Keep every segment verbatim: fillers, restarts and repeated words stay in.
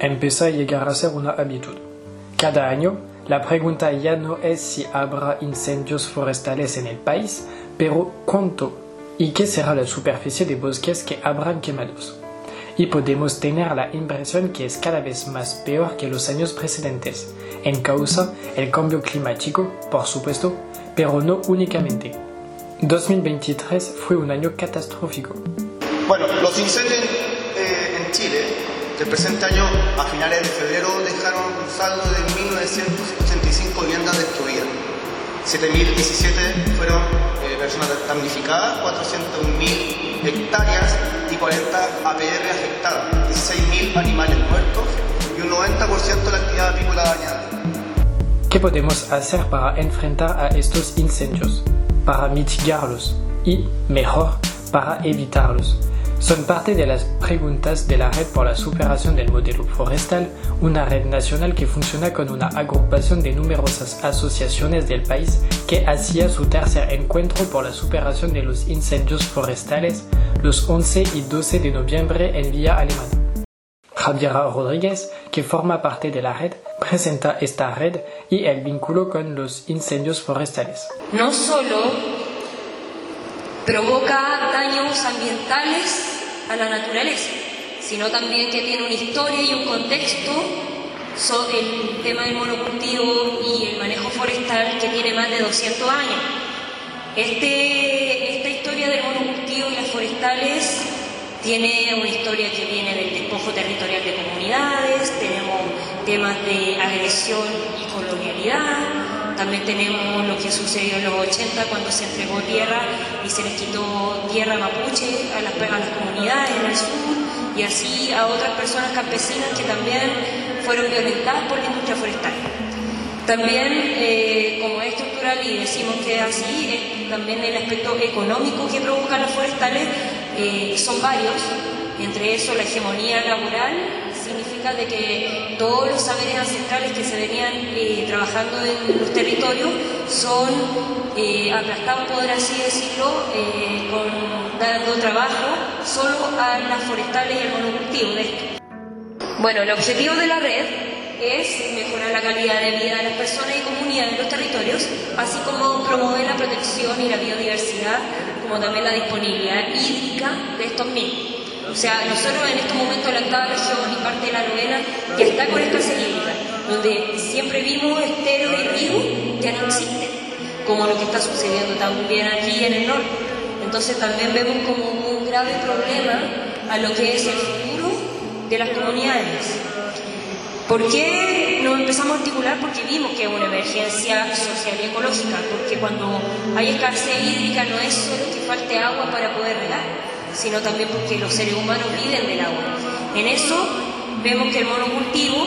Empieza a llegar a ser una habitud. Cada año, la pregunta ya no es si habrá incendios forestales en el país, pero cuánto y qué será la superficie de bosques que habrán quemados. Y podemos tener la impresión que es cada vez más peor que los años precedentes, en causa el cambio climático, por supuesto, pero no únicamente. dos mil veintitrés fue un año catastrófico. Bueno, los incendios eh, en Chile del presente año a finales de febrero dejaron un saldo de mil novecientas ochenta y cinco viviendas destruidas. siete mil diecisiete fueron eh, personas damnificadas, cuatrocientas un mil hectáreas y cuarenta A P R afectadas, dieciséis mil animales muertos y un noventa por ciento de la actividad apícola dañada. ¿Qué podemos hacer para enfrentar a estos incendios? Para mitigarlos y, mejor, para evitarlos. Son parte de las preguntas de la Red por la Superación del Modelo Forestal, una red nacional que funciona con una agrupación de numerosas asociaciones del país que hacía su tercer encuentro por la superación de los incendios forestales los once y doce de noviembre en Villa Alemana. Javiera Rodríguez, que forma parte de la red, presenta esta red y el vínculo con los incendios forestales. No solo provoca daños ambientales a la naturaleza, sino también que tiene una historia y un contexto sobre el tema del monocultivo y el manejo forestal que tiene más de doscientos años. Este, esta historia del monocultivo y las forestales tiene una historia que viene del despojo territorial de comunidades, tenemos temas de agresión y colonialidad, también tenemos lo que sucedió en los ochenta cuando se entregó tierra y se les quitó tierra mapuche a las, a las comunidades en el sur y así a otras personas campesinas que también fueron violentadas por la industria forestal. También, eh, como es estructural y decimos que es así, eh, también el aspecto económico que provocan las forestales eh, son varios, entre eso la hegemonía laboral significa de que todos los saberes ancestrales que se venían eh, trabajando en los territorios son eh, aplastados, por así decirlo, eh, con, dando trabajo solo a las forestales y al monocultivo de esto. Bueno, el objetivo de la red es mejorar la calidad de vida de las personas y comunidades en los territorios, así como promover la protección y la biodiversidad, como también la disponibilidad hídrica de estos mismos. O sea, nosotros en estos momentos la octava región y parte de la novena ya está con escasez hídrica, donde siempre vimos esteros y ríos ya no existen, como lo que está sucediendo también aquí en el norte. Entonces también vemos como un grave problema a lo que es el futuro de las comunidades. ¿Por qué nos empezamos a articular? Porque vimos que es una emergencia social y ecológica, porque cuando hay escasez hídrica no es solo que falte agua para poder regar, sino también porque los seres humanos viven del agua. En eso vemos que el monocultivo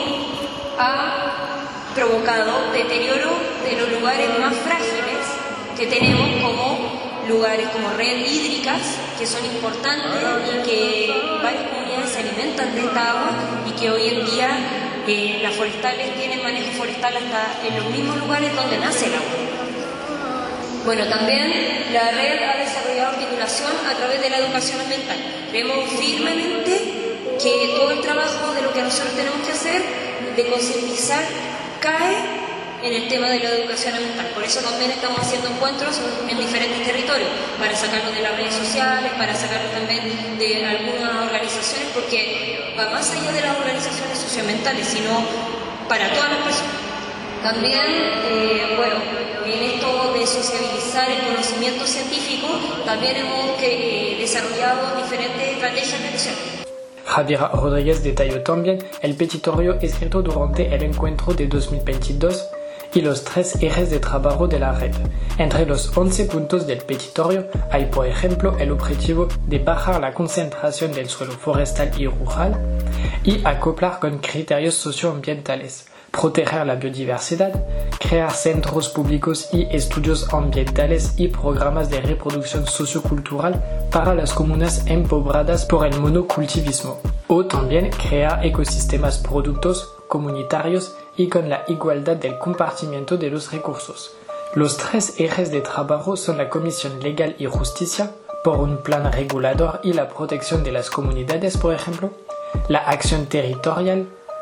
ha provocado deterioro de los lugares más frágiles que tenemos, como lugares como redes hídricas, que son importantes y que varias comunidades se alimentan de esta agua y que hoy en día eh, las forestales tienen manejo forestal hasta en los mismos lugares donde nace el agua. Bueno, también la red ha desarrollado articulación a través de la educación ambiental. Creemos firmemente que todo el trabajo de lo que nosotros tenemos que hacer, de concientizar, cae en el tema de la educación ambiental. Por eso también estamos haciendo encuentros en diferentes territorios, para sacarlos de las redes sociales, para sacarlos también de algunas organizaciones, porque va más allá de las organizaciones socioambientales, sino para todas las personas. También, eh, bueno, en esto de sociabilizar el conocimiento científico, también hemos que, eh, desarrollado diferentes estrategias de acción. Javiera Rodríguez detalló también el petitorio escrito durante el encuentro de dos mil veintidós y los tres ejes de trabajo de la red. Entre los once puntos del petitorio hay, por ejemplo, el objetivo de bajar la concentración del suelo forestal y rural y acoplar con criterios socioambientales, proteger la biodiversidad, crear centros públicos y estudios ambientales y programas de reproducción sociocultural para las comunas empobradas por el monocultivismo, o también crear ecosistemas productos comunitarios y con la igualdad del compartimiento de los recursos. Los tres ejes de trabajo son la Comisión Legal y Justicia, por un plan regulador y la protección de las comunidades, por ejemplo, la acción territorial,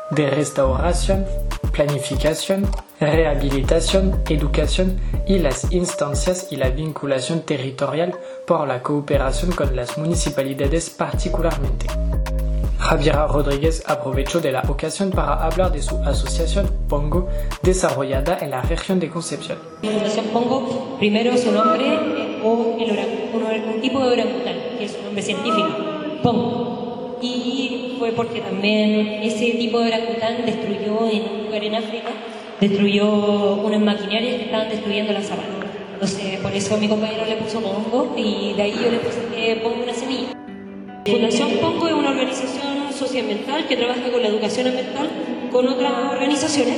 de restauración, planificación, rehabilitación, educación y las instancias y la vinculación territorial por la cooperación con las municipalidades particularmente. Javiera Rodríguez aprovechó de la ocasión para hablar de su asociación Pongo, desarrollada en la región de Concepción. La Fundación Pongo, primero su nombre, o el orangután, un tipo de orangután, que es un nombre científico, Pongo. Y fue porque también ese tipo de orangután destruyó en un lugar en África, destruyó unas maquinarias que estaban destruyendo la sabana. Entonces, por eso mi compañero le puso Pongo y de ahí yo le puse que Pongo una semilla. Fundación Pongo es una organización socioambiental que trabaja con la educación ambiental con otras organizaciones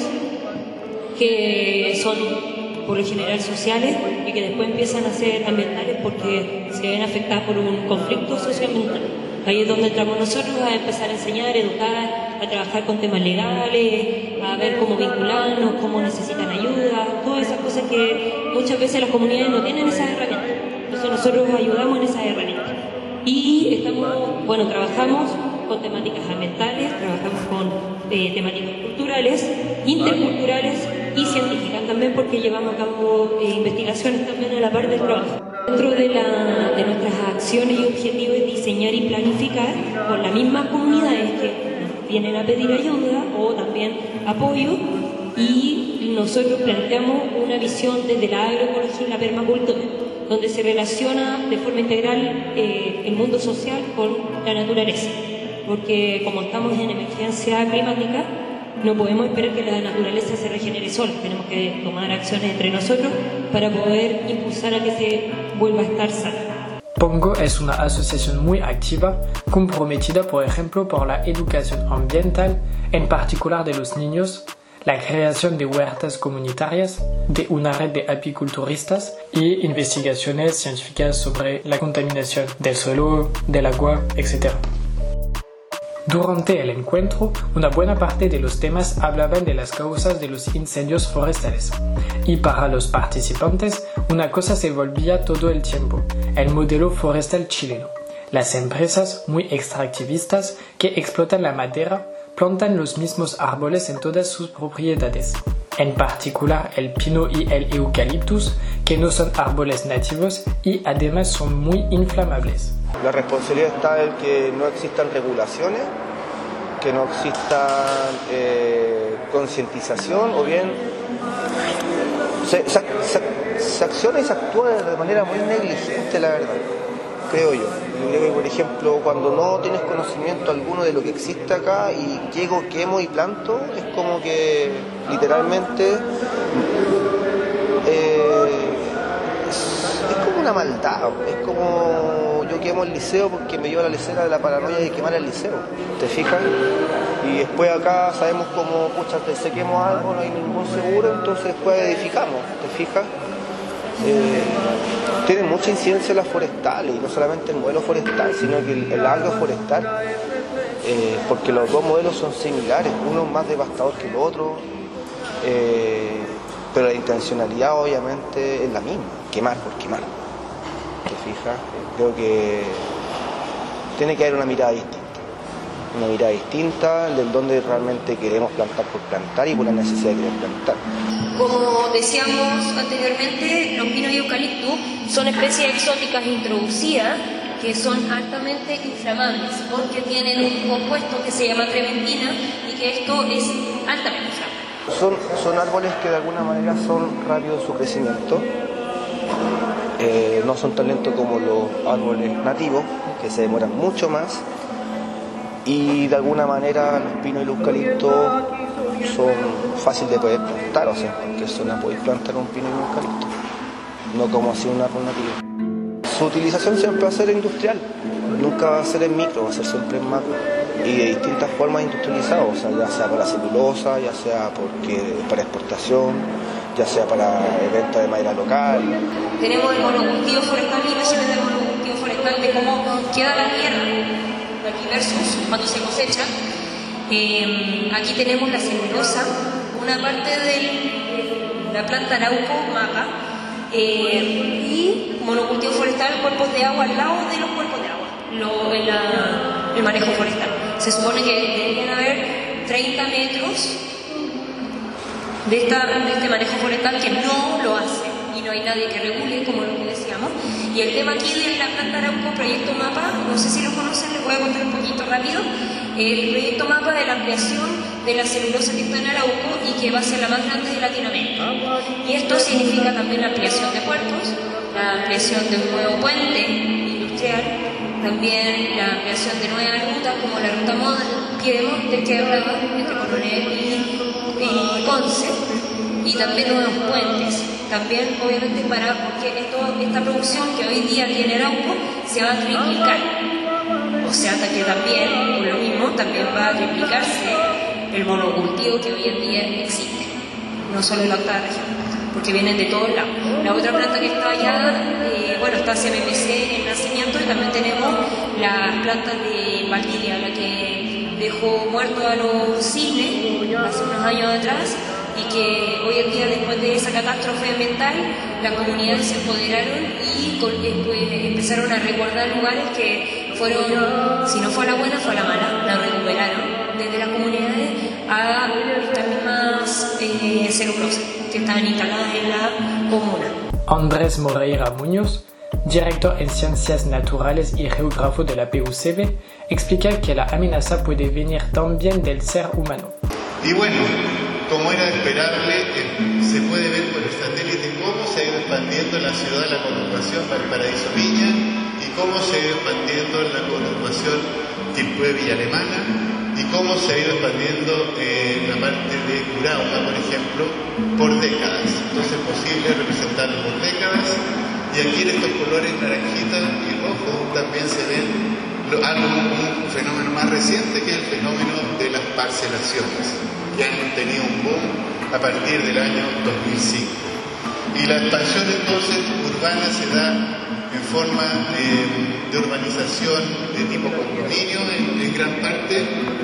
que son por lo general sociales y que después empiezan a ser ambientales porque se ven afectadas por un conflicto socioambiental. Ahí es donde entramos nosotros a empezar a enseñar, a educar, a trabajar con temas legales, a ver cómo vincularnos, cómo necesitan ayuda, todas esas cosas que muchas veces las comunidades no tienen esas herramientas. Entonces nosotros ayudamos en esas herramientas. Y estamos, bueno, trabajamos con temáticas ambientales, trabajamos con eh, temáticas culturales, interculturales y científicas también porque llevamos a cabo eh, investigaciones también a la par del trabajo. Dentro de, la, de nuestras acciones y objetivos es diseñar y planificar con las mismas comunidades que nos vienen a pedir ayuda o también apoyo y nosotros planteamos una visión desde la agroecología y la permacultura, donde se relaciona de forma integral eh, el mundo social con la naturaleza, porque como estamos en emergencia climática, no podemos esperar que la naturaleza se regenere sola, tenemos que tomar acciones entre nosotros para poder impulsar a que se vuelva a estar sana. Pongo es una asociación muy activa, comprometida por ejemplo por la educación ambiental, en particular de los niños, la creación de huertas comunitarias, de una red de apiculturistas y investigaciones científicas sobre la contaminación del suelo, del agua, etcétera. Durante el encuentro, una buena parte de los temas hablaban de las causas de los incendios forestales. Y para los participantes, una cosa se volvía todo el tiempo, el modelo forestal chileno. Las empresas muy extractivistas que explotan la madera plantan los mismos árboles en todas sus propiedades, en particular el pino y el eucaliptus, que no son árboles nativos y además son muy inflamables. La responsabilidad está en que no existan regulaciones, que no exista eh, concientización o bien se, se, se, se acciona y se actúa de manera muy negligente, la verdad, creo yo. Yo creo que, por ejemplo, cuando no tienes conocimiento alguno de lo que existe acá y llego, quemo y planto, es como que literalmente eh, es, es como una maldad, es como yo quemo el liceo porque me lleva la lecera de la paranoia de quemar el liceo, ¿te fijas? Y después acá sabemos cómo, pucha, se quemó algo, no hay ningún seguro, entonces después edificamos, ¿te fijas? Eh, tienen mucha incidencia las forestales, y no solamente el modelo forestal, sino que el, el agroforestal, eh, porque los dos modelos son similares, uno es más devastador que el otro, eh, pero la intencionalidad obviamente es la misma, quemar por quemar. ¿Te fijas? Creo que tiene que haber una mirada distinta, una mirada distinta del donde realmente queremos plantar por plantar y por la necesidad de querer plantar. Como decíamos anteriormente, los pinos y eucaliptus son especies exóticas introducidas que son altamente inflamables porque tienen un compuesto que se llama trementina y que esto es altamente inflamable. Son, son árboles que de alguna manera son rápidos en su crecimiento, eh, no son tan lentos como los árboles nativos, que se demoran mucho más, y de alguna manera los pinos y los eucaliptos son fáciles de poder plantar, o sea, porque eso no podéis plantar un pino y un eucalipto, no como así un árbol nativo. Su utilización siempre va a ser industrial, nunca va a ser en micro, va a ser siempre en macro, y de distintas formas industrializadas, o sea, ya sea para celulosa, ya sea porque para exportación, ya sea para venta de madera local. Tenemos el monocultivo forestal, imágenes del monocultivo forestal de cómo queda la tierra aquí versus cuando se cosecha. Eh, aquí tenemos la celulosa, una parte de la planta arauco, maca, eh, y monocultivo forestal, cuerpos de agua al lado de los cuerpos de agua, lo, en la, el manejo forestal. Se supone que deberían haber treinta metros de, esta, de este manejo forestal que no lo hace y no hay nadie que regule, como lo que decíamos. Y el tema aquí de la planta Arauco, proyecto MAPA, no sé si lo conocen, les voy a contar un poquito rápido. El proyecto MAPA de la ampliación de la celulosa que está en Arauco y que va a ser la más grande de Latinoamérica. Y esto significa también la ampliación de puertos, la ampliación de un nuevo puente industrial, también la ampliación de nuevas rutas como la ruta Piedemonte que hablaba entre Coronel y, y Conce, y también nuevos puentes. También, obviamente, para porque esto, esta producción que hoy día tiene Arauco se va a triplicar. O sea, que también, por lo mismo, también va a triplicarse el monocultivo que hoy en día existe. No solo en la octava región, porque vienen de todos lados. La otra planta que está allá, eh, bueno, está C M M C en nacimiento, y también tenemos las plantas de Valdivia, la que dejó muerto a los cisnes hace unos años atrás, y que hoy en día, después de esa catástrofe ambiental, las comunidades se empoderaron y empezaron a resguardar lugares que fueron, si no fue a la buena, fue a la mala, la recuperaron desde las comunidades a estas mismas eh, celulosas que estaban instaladas en la comuna. Andrés Moreira Muñoz, director en Ciencias Naturales y geógrafo de la P U C B, explica que la amenaza puede venir también del ser humano. Y bueno, como era esperable, eh, se puede ver por el satélite cómo se ha ido expandiendo la ciudad de la conurbación Valparaíso Viña y cómo se ha ido expandiendo la conurbación Quilpué Villa Alemana y cómo se ha ido expandiendo eh, la parte de Curauma, por ejemplo, por décadas. Entonces es posible representarlo por décadas, y aquí en estos colores naranjita y rojo también se ven lo, algo, un fenómeno más reciente, que es el fenómeno de las parcelaciones, que han tenido un boom a partir del año dos mil cinco. Y la expansión entonces urbana se da en forma eh, de urbanización de tipo condominio en, en gran parte,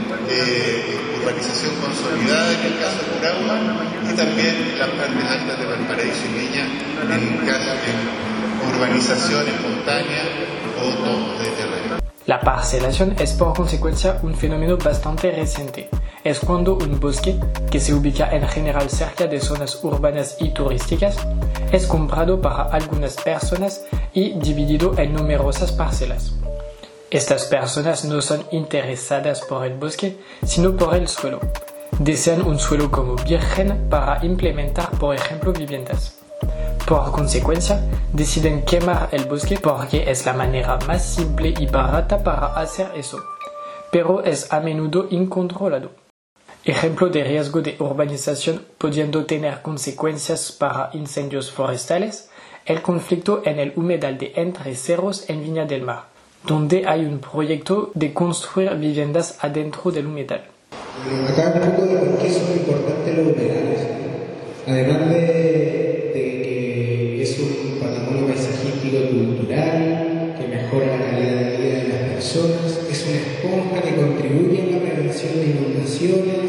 eh, urbanización consolidada en el caso de Curauma, y también las partes altas de Valparaíso y Viña en caso de urbanización espontánea o tomos de terreno. La parcelación es por consecuencia un fenómeno bastante reciente. Es cuando un bosque, que se ubica en general cerca de zonas urbanas y turísticas, es comprado para algunas personas y dividido en numerosas parcelas. Estas personas no son interesadas por el bosque, sino por el suelo. Desean un suelo como virgen para implementar, por ejemplo, viviendas. Por consecuencia, deciden quemar el bosque porque es la manera más simple y barata para hacer eso, pero es a menudo incontrolado. Ejemplo de riesgo de urbanización pudiendo tener consecuencias para incendios forestales, el conflicto en el humedal de Entre Cerros en Viña del Mar, donde hay un proyecto de construir viviendas adentro del humedal. Acá un poco de por qué son importantes los humedales. Además de, de que es un patrimonio paisajístico cultural que mejora la calidad de vida de las personas, es una esponja que contribuye a la prevención de inundaciones,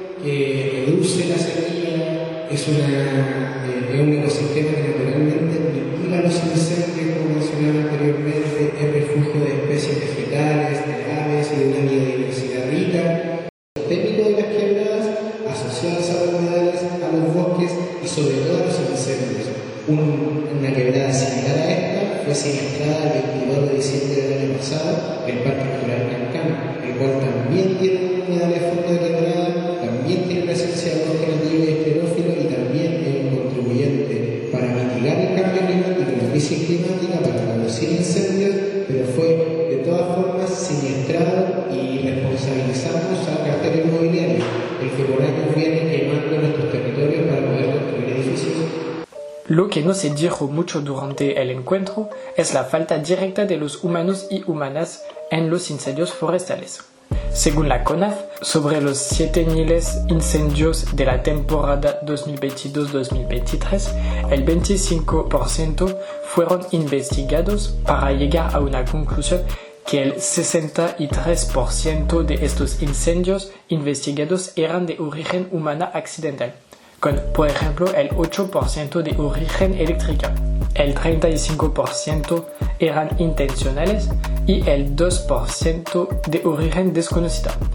que reduce la sequía, es, una, eh, es un ecosistema que naturalmente mitiga los incendios, como mencionaba anteriormente, es refugio de especies vegetales, de aves y de una biodiversidad rica. El técnico de las quebradas asociadas a los humedales, a los bosques y sobre todo a los incendios. Un, una quebrada similar a esta fue siniestrada el veintidós de diciembre del año pasado en el Parque Natural Cancana, el cual también tiene un humedal de fondo de quebrada, también tiene presencia de bosque nativo y esclerófilo, y también es un contribuyente para mitigar el cambio climático, la crisis climática, para reducir incendios, pero fue de todas formas siniestrado, y responsabilizamos al cartel inmobiliario, el que por años viene quemando nuestros territorios para poder construir edificios. Lo que no se dijo mucho durante el encuentro es la falta directa de los humanos y humanas en los incendios forestales. Según la CONAF, sobre los siete mil incendios de la temporada dos mil veintidós dos mil veintitrés, el veinticinco por ciento fueron investigados para llegar a una conclusión que el sesenta y tres por ciento de estos incendios investigados eran de origen humana accidental, con, por ejemplo, el ocho por ciento de origen eléctrica, el treinta y cinco por ciento eran intencionales y el dos por ciento de origen desconocido.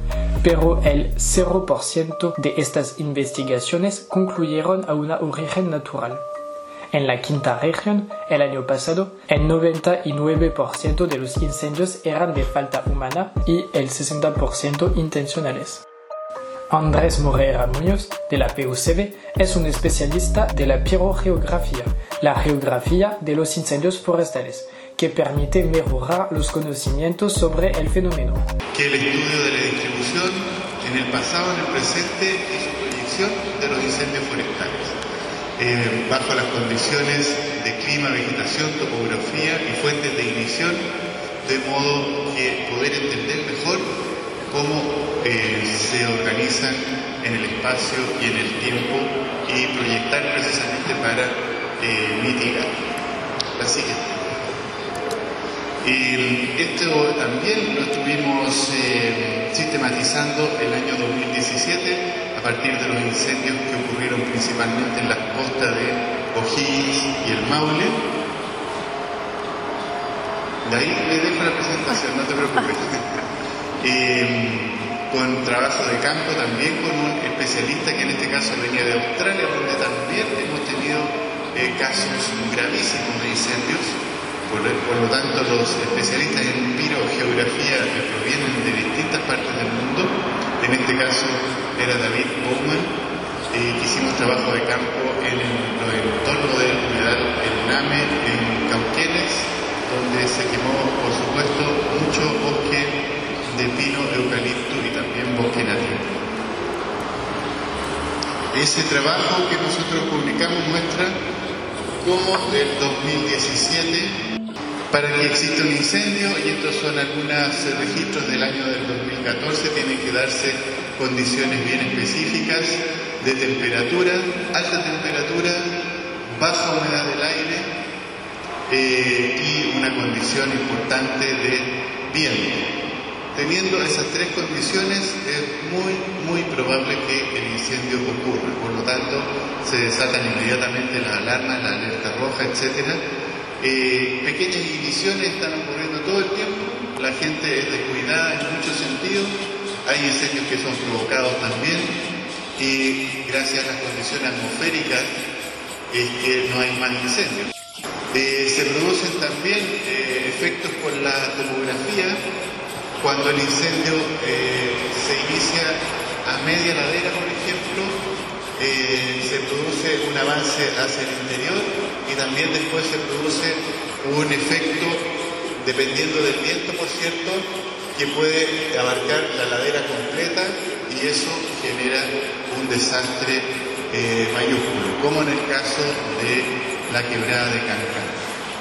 pero el cero por ciento de estas investigaciones concluyeron a un origen natural. En la quinta región, el año pasado, el noventa y nueve por ciento de los incendios eran de falta humana y el sesenta por ciento intencionales. Andrés Moreira Muñoz, de la P U C V, es un especialista de la pirogeografía, la geografía de los incendios forestales, que permite mejorar los conocimientos sobre el fenómeno. Que el estudio de la distribución en el pasado, en el presente y su proyección de los incendios forestales, eh, bajo las condiciones de clima, vegetación, topografía y fuentes de ignición, de modo que poder entender mejor cómo eh, se organizan en el espacio y en el tiempo y proyectar precisamente para eh, mitigar. La siguiente. Y esto también lo estuvimos eh, sistematizando el año dos mil diecisiete a partir de los incendios que ocurrieron principalmente en las costas de O'Higgins y el Maule. De ahí le dejo la presentación, no te preocupes. Eh, con trabajo de campo también con un especialista que en este caso venía de Australia, donde también hemos tenido eh, casos gravísimos de incendios. Por, por lo tanto, los especialistas en pirogeografía que provienen de distintas partes del mundo, en este caso era David Bowman, eh, que hicimos trabajo de campo en el, en el entorno del humedal El Name en Cauquenes, donde se quemó, por supuesto, mucho bosque de pino, eucalipto y también bosque nativo. Ese trabajo que nosotros publicamos muestra cómo del dos mil diecisiete, para que exista un incendio, y estos son algunos registros del año del dos mil catorce, tienen que darse condiciones bien específicas de temperatura, alta temperatura, baja humedad del aire eh, y una condición importante de viento. Teniendo esas tres condiciones es muy, muy probable que el incendio ocurra. Por lo tanto, se desatan inmediatamente las alarmas, la alerta roja, etcétera. Eh, pequeñas igniciones están ocurriendo todo el tiempo. La gente es descuidada en muchos sentidos. Hay incendios que son provocados también. Y gracias a las condiciones atmosféricas es que no hay más incendios. Eh, se producen también eh, efectos por la topografía. Cuando el incendio eh, se inicia a media ladera, por ejemplo, eh, se produce un avance hacia el interior y también después se produce un efecto, dependiendo del viento, por cierto, que puede abarcar la ladera completa y eso genera un desastre eh, mayúsculo, como en el caso de la quebrada de Cancán.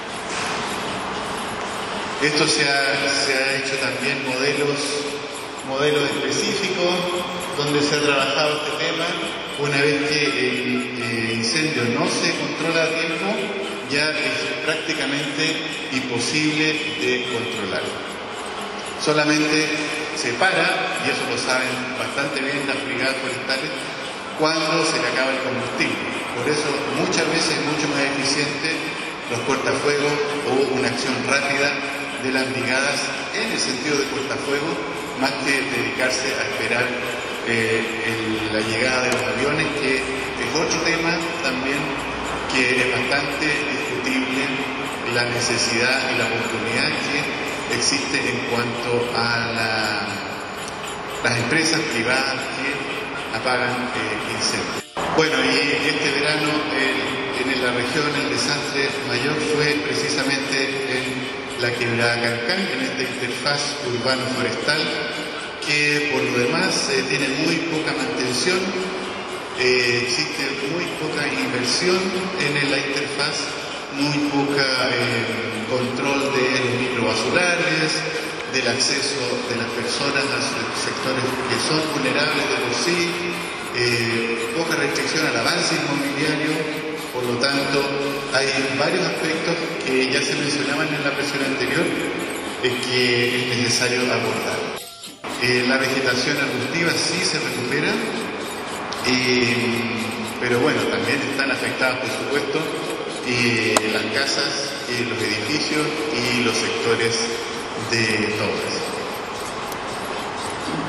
Esto se ha, se ha hecho también modelos, modelos específicos donde se ha trabajado este tema. Una vez que el, el incendio no se controla a tiempo, ya es prácticamente imposible de controlar. Solamente se para, y eso lo saben bastante bien las brigadas forestales, cuando se le acaba el combustible. Por eso muchas veces es mucho más eficiente los cortafuegos o una acción rápida de las brigadas en el sentido de cortafuego, más que dedicarse a esperar eh, el, la llegada de los aviones, que es otro tema también que es bastante discutible, la necesidad y la oportunidad que existe en cuanto a la, las empresas privadas que apagan eh, incendios. Bueno, y este verano el, en la región el desastre mayor fue precisamente en la quebrada Cancán, en esta interfaz urbano-forestal, que por lo demás eh, tiene muy poca mantención, eh, existe muy poca inversión en la interfaz, muy poca eh, control de los microbasulares, del acceso de las personas a sectores que son vulnerables de por sí, eh, poca restricción al avance inmobiliario. Por lo tanto, hay varios aspectos que ya se mencionaban en la presión anterior eh, que es necesario abordar. Eh, la vegetación arbustiva sí se recupera, eh, pero bueno, también están afectadas, por supuesto, eh, las casas, eh, los edificios y los sectores de torres.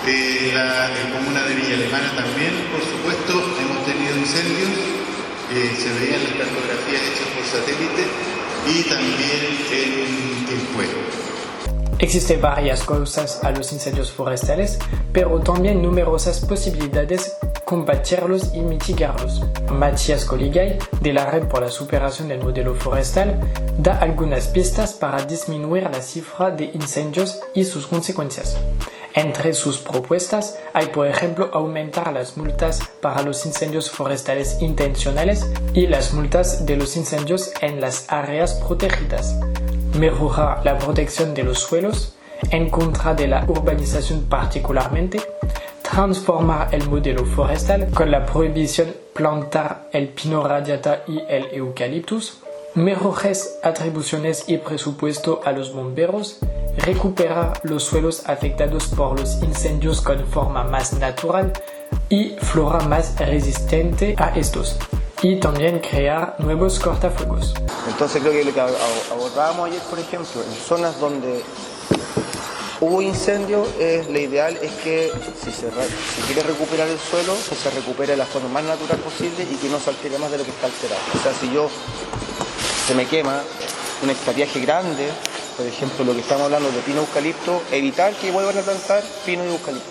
Eh, la, la comuna de Villa Alemana también, por supuesto, hemos tenido incendios, eh, se veían las cartografías hechas por satélite y también en Quilpué. Existen varias causas a los incendios forestales, pero también numerosas posibilidades combatirlos y mitigarlos. Matías Coligay, de la Red por la Superación del Modelo Forestal, da algunas pistas para disminuir la cifra de incendios y sus consecuencias. Entre sus propuestas hay, por ejemplo, aumentar las multas para los incendios forestales intencionales y las multas de los incendios en las áreas protegidas, mejorar la protección de los suelos, en contra de la urbanización particularmente, transformar el modelo forestal con la prohibición plantar el pino radiata y el eucaliptus, mejores atribuciones y presupuesto a los bomberos, recuperar los suelos afectados por los incendios con forma más natural y flora más resistente a estos, y también crear nuevos cortafuegos. Entonces creo que lo que abordábamos ayer, por ejemplo, en zonas donde hubo incendio, eh, lo ideal es que si se, re, si quiere recuperar el suelo, que se recupere de la forma más natural posible y que no se altere más de lo que está alterado. O sea, si yo se me quema un hectareaje grande, por ejemplo, lo que estamos hablando de pino eucalipto, evitar que vuelvan a plantar pino y eucalipto.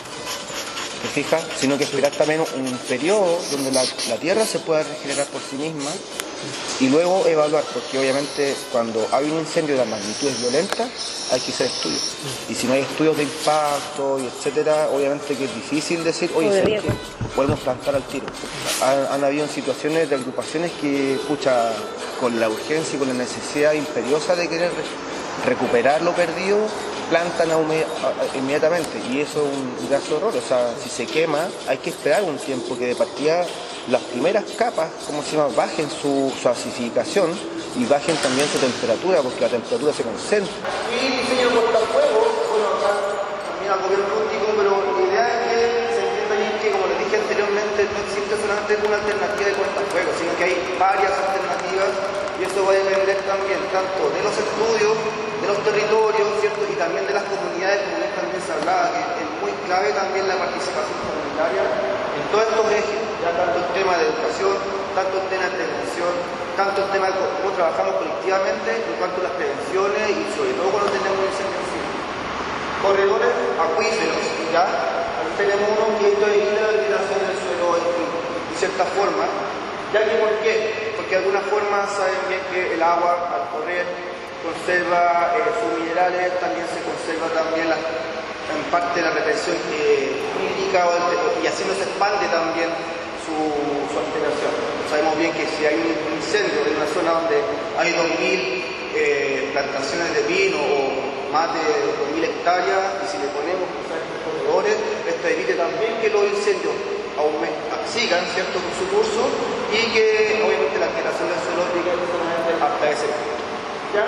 ¿Te fijas? Sino que esperar también un periodo donde la, la tierra se pueda regenerar por sí misma y luego evaluar, porque obviamente cuando hay un incendio de magnitudes violentas hay que hacer estudios. Y si no hay estudios de impacto y etcétera, obviamente que es difícil decir, oye, ¿sabes qué? Podemos plantar al tiro. Han, han habido situaciones de agrupaciones que, pucha, con la urgencia y con la necesidad imperiosa de querer recuperar lo perdido, plantan inmediatamente, y eso es un grave horror. O sea, si se quema hay que esperar un tiempo que de partida las primeras capas, como se llama, bajen su, su acidificación y bajen también su temperatura, porque la temperatura se concentra. Y diseño de cortafuegos, bueno, acá también al gobierno rústico, pero la idea es que se entienda bien que, como les dije anteriormente, no existe solamente una alternativa de cortafuegos, sino que hay varias alternativas, y eso va a depender también tanto de los estudios, de los territorios, ¿cierto? Y también de las comunidades, como también se hablaba, que es muy clave también la participación comunitaria en todos estos ejes, ya tanto el tema de educación, tanto el tema de prevención, tanto el tema de cómo trabajamos colectivamente en cuanto a las prevenciones y sobre todo cuando tenemos un incendio encima. Corredores acuíferos, ya ahí tenemos uno que esto evita la alteración del suelo de cierta forma, ya que ¿por qué? Porque de alguna forma saben bien que el agua al correr conserva eh, sus minerales, también se conserva también la, en parte la retención eh, hídrica y así no se expande también su, su alteración. Sabemos bien que si hay un incendio en una zona donde hay dos mil eh, plantaciones de pino o más de dos mil hectáreas, y si le ponemos estos corredores, esto evite también que los incendios sigan, ¿cierto?, con su curso, y que obviamente la alteración del suelo llegue solamente hasta ese punto. ¿Ya?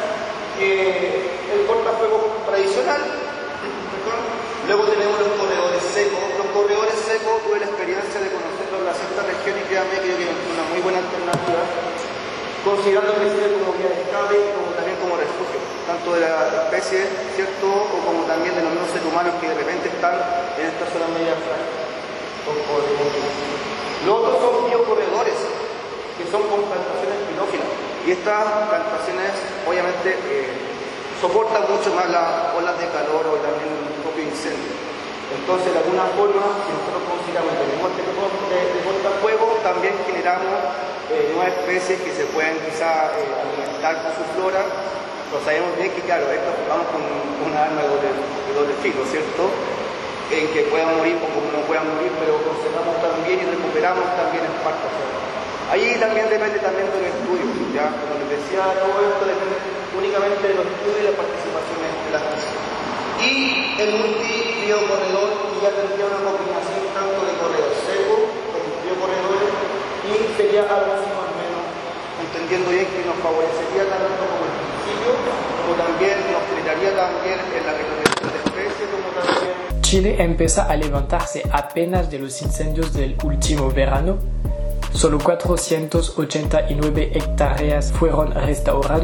Eh, el cortafuego tradicional, ¿perdón? Luego tenemos los corredores secos. Los corredores secos, tuve la experiencia de conocerlos en la sexta región y créanme que es una muy buena alternativa, considerando que sirve como vía de escape y como, también como refugio, tanto de la especie, ¿cierto?, o como también de los mismos seres humanos que de repente están en esta zona media frágil. Los otros son biocorredores, que son con plantaciones pilófilas, y estas plantaciones obviamente eh, soportan mucho más las olas de calor o también el propio incendio. Entonces, de alguna forma, si nosotros consideramos que tenemos este tipo de, de cortafuego, también generamos eh, nuevas especies que se pueden quizá eh, alimentar con su flora. Pero sabemos bien que, claro, esto vamos con una arma de doble, de doble filo, ¿cierto?, en que puedan morir o como no puedan morir, pero conservamos también y recuperamos también el parto. Ahí también depende también de los estudios, ya como les decía, todo esto depende únicamente de los estudios y la participación de las personas. Y el multi-biocorredor, que ya tendría una combinación tanto de corredor seco como biocorredores, y sería algo así más o menos, entendiendo bien que nos favorecería tanto como el principio, como también nos generaría también en la recomendación de especies, como también. Chile empieza a levantarse apenas de los incendios del último verano. Solo cuatrocientas ochenta y nueve hectáreas fueron restaurados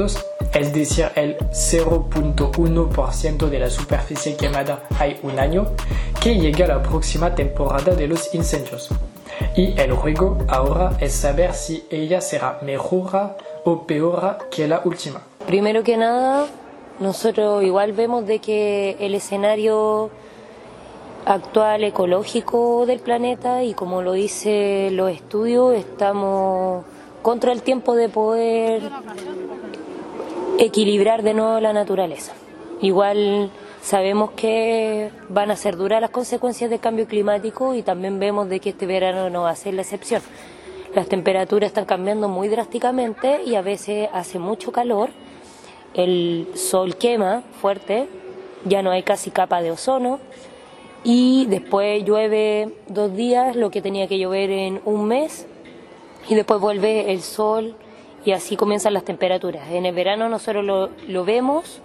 es decir, el cero punto uno por ciento de la superficie quemada hay un año, que llegue a la próxima temporada de los incendios. Y el juego ahora es saber si ella será mejor o peor que la última. Primero que nada, nosotros igual vemos de que el escenario actual ecológico del planeta, y como lo dicen los estudios, estamos contra el tiempo de poder equilibrar de nuevo la naturaleza. Igual sabemos que van a ser duras las consecuencias del cambio climático, y también vemos de que este verano no va a ser la excepción. Las temperaturas están cambiando muy drásticamente y a veces hace mucho calor, el sol quema fuerte, ya no hay casi capa de ozono, y después llueve dos días lo que tenía que llover en un mes, y después vuelve el sol, y así comienzan las temperaturas. En el verano nosotros lo, lo vemos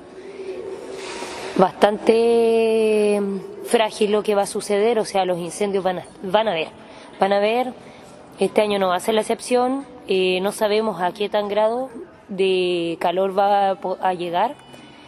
bastante frágil lo que va a suceder, o sea, los incendios van a, van a ver, van a ver, este año no va a ser la excepción, eh, no sabemos a qué tan grado de calor va a, a llegar,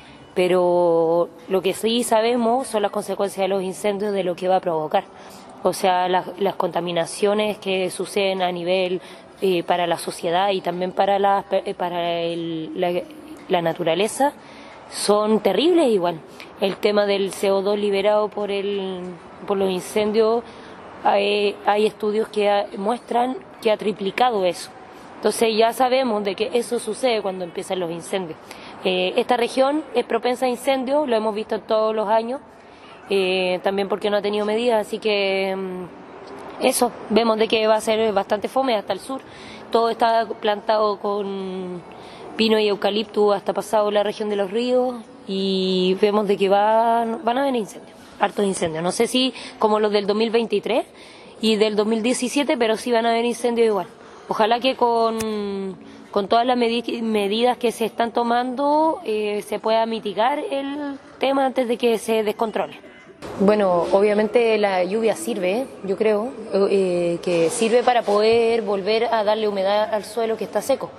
pero lo que sí sabemos son las consecuencias de los incendios, de lo que va a provocar. O sea, las, las contaminaciones que suceden a nivel eh, para la sociedad y también para la, para el, la, la naturaleza son terribles igual. El tema del C O dos liberado por, el, por los incendios, hay, hay estudios que muestran que ha triplicado eso. Entonces ya sabemos de que eso sucede cuando empiezan los incendios. Eh, esta región es propensa a incendios, lo hemos visto todos los años, eh, también porque no ha tenido medidas, así que mm, eso, vemos de que va a ser bastante fome hasta el sur. Todo está plantado con pino y eucalipto hasta pasado la región de los ríos, y vemos de que van, van a haber incendios, hartos incendios. No sé si como los del dos mil veintitrés y del dos mil diecisiete, pero sí van a haber incendios igual. Ojalá que con, con todas las medi- medidas que se están tomando eh, se pueda mitigar el tema antes de que se descontrole. Bueno, obviamente la lluvia sirve, yo creo, eh, que sirve para poder volver a darle humedad al suelo que está seco,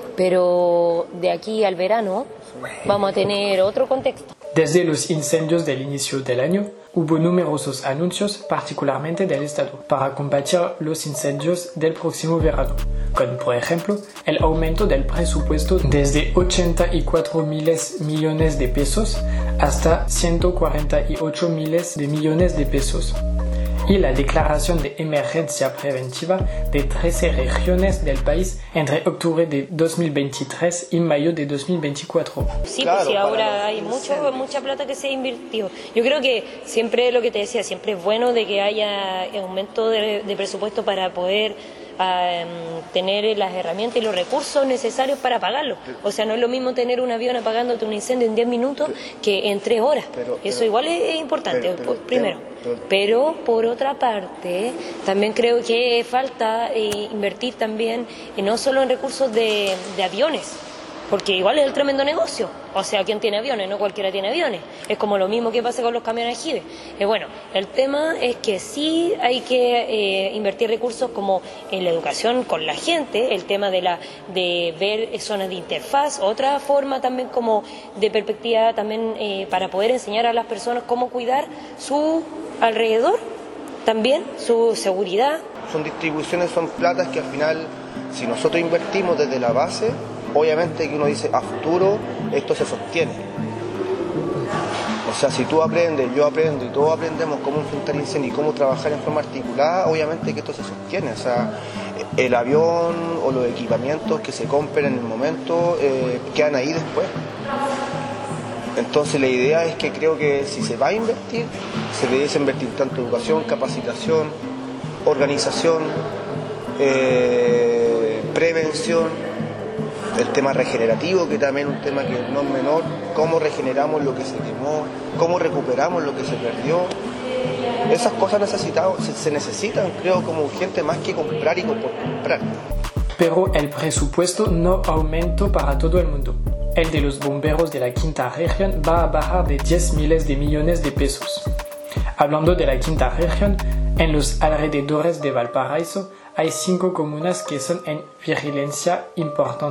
pero de aquí al verano vamos a tener otro contexto. Desde los incendios del inicio del año, hubo numerosos anuncios, particularmente del Estado, para combatir los incendios del próximo verano, con, por ejemplo, el aumento del presupuesto desde ochenta y cuatro mil millones de pesos hasta ciento cuarenta y ocho mil de millones de pesos, y la declaración de emergencia preventiva de trece regiones del país entre octubre de dos mil veintitrés y mayo de dos mil veinticuatro. Sí, pues sí, ahora hay mucho, mucha plata que se invirtió. Yo creo que siempre, lo que te decía, siempre es bueno de que haya aumento de, de presupuesto para poder um, tener las herramientas y los recursos necesarios para apagarlo. O sea, no es lo mismo tener un avión apagándote un incendio en diez minutos que en tres horas. Pero, pero, Eso igual es, es importante, pero, pero, primero. Pero, pero, por otra parte, también creo que falta eh, invertir también, eh, no solo en recursos de, de aviones, porque igual es el tremendo negocio. O sea, ¿quién tiene aviones? No cualquiera tiene aviones. Es como lo mismo que pasa con los camiones aljibe. Eh, bueno, el tema es que sí hay que eh, invertir recursos como en la educación con la gente, el tema de la de ver zonas de interfaz, otra forma también como de perspectiva también eh, para poder enseñar a las personas cómo cuidar su alrededor, también su seguridad. Son distribuciones, son platas que al final, si nosotros invertimos desde la base, obviamente que uno dice, a futuro esto se sostiene. O sea, si tú aprendes, yo aprendo y todos aprendemos cómo enfrentar incendios y cómo trabajar en forma articulada, obviamente que esto se sostiene. O sea, el avión o los equipamientos que se compren en el momento eh, quedan ahí después. Entonces la idea es que creo que si se va a invertir, se debe invertir tanto en educación, capacitación, organización, eh, prevención, el tema regenerativo, que también es un tema que no es menor, cómo regeneramos lo que se quemó, cómo recuperamos lo que se perdió. Esas cosas necesitamos, se, se necesitan, creo, como urgente, más que comprar y por comprar. Pero el presupuesto no aumentó para todo el mundo. El de los bomberos de la quinta región va a bajar de diez miles de millones de pesos. Hablando de la quinta región, en los alrededores de Valparaíso hay cinco comunas que son en vigilancia importante.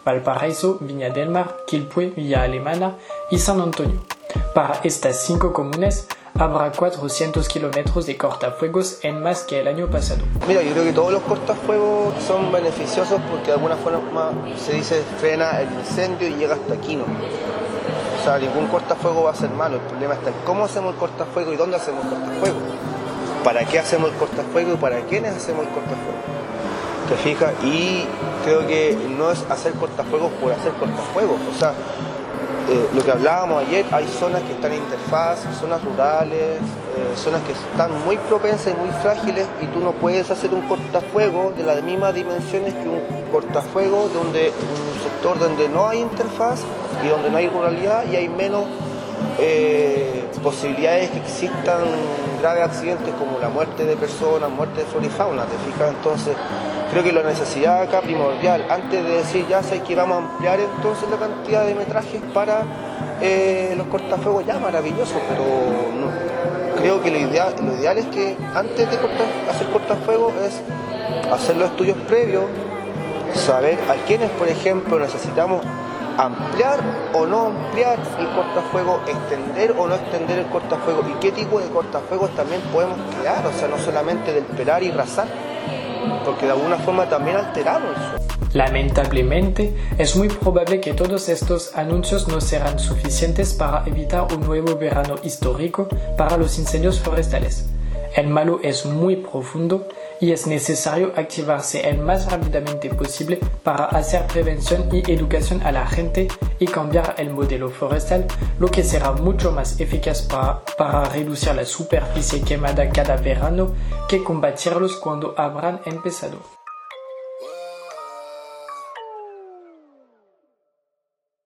Valparaíso, Viña del Mar, Quilpué, Villa Alemana y San Antonio. Para estas cinco comunas habrá cuatrocientos kilómetros de cortafuegos en más que el año pasado. Mira, yo creo que todos los cortafuegos son beneficiosos porque de alguna forma se dice frena el incendio y llega hasta aquí, ¿no? O sea, ningún cortafuego va a ser malo, el problema está en cómo hacemos el cortafuego y dónde hacemos el cortafuego. ¿Para qué hacemos el cortafuego y para quiénes hacemos el cortafuego? ¿Te fijas? Y creo que no es hacer cortafuegos por hacer cortafuegos, o sea, Eh, lo que hablábamos ayer, hay zonas que están en interfaz, zonas rurales, eh, zonas que están muy propensas y muy frágiles y tú no puedes hacer un cortafuego de las mismas dimensiones que un cortafuego donde un sector donde no hay interfaz y donde no hay ruralidad y hay menos eh, posibilidades que existan graves accidentes como la muerte de personas, muerte de flora y fauna, ¿te fijas? Entonces creo que la necesidad acá primordial, antes de decir ya sé que vamos a ampliar entonces la cantidad de metrajes para eh, los cortafuegos, ya maravilloso, pero no, creo que lo ideal, lo ideal es que antes de cortar, hacer cortafuegos es hacer los estudios previos, saber a quiénes, por ejemplo, necesitamos ampliar o no ampliar el cortafuego, extender o no extender el cortafuego y qué tipo de cortafuegos también podemos crear, o sea, no solamente del pelar y rasar, porque de alguna forma también alteramos eso. Lamentablemente, es muy probable que todos estos anuncios no serán suficientes para evitar un nuevo verano histórico para los incendios forestales. El malo es muy profundo y es necesario activarse el más rápidamente posible para hacer prevención y educación a la gente y cambiar el modelo forestal, lo que será mucho más eficaz para, para reducir la superficie quemada cada verano que combatirlos cuando habrán empezado.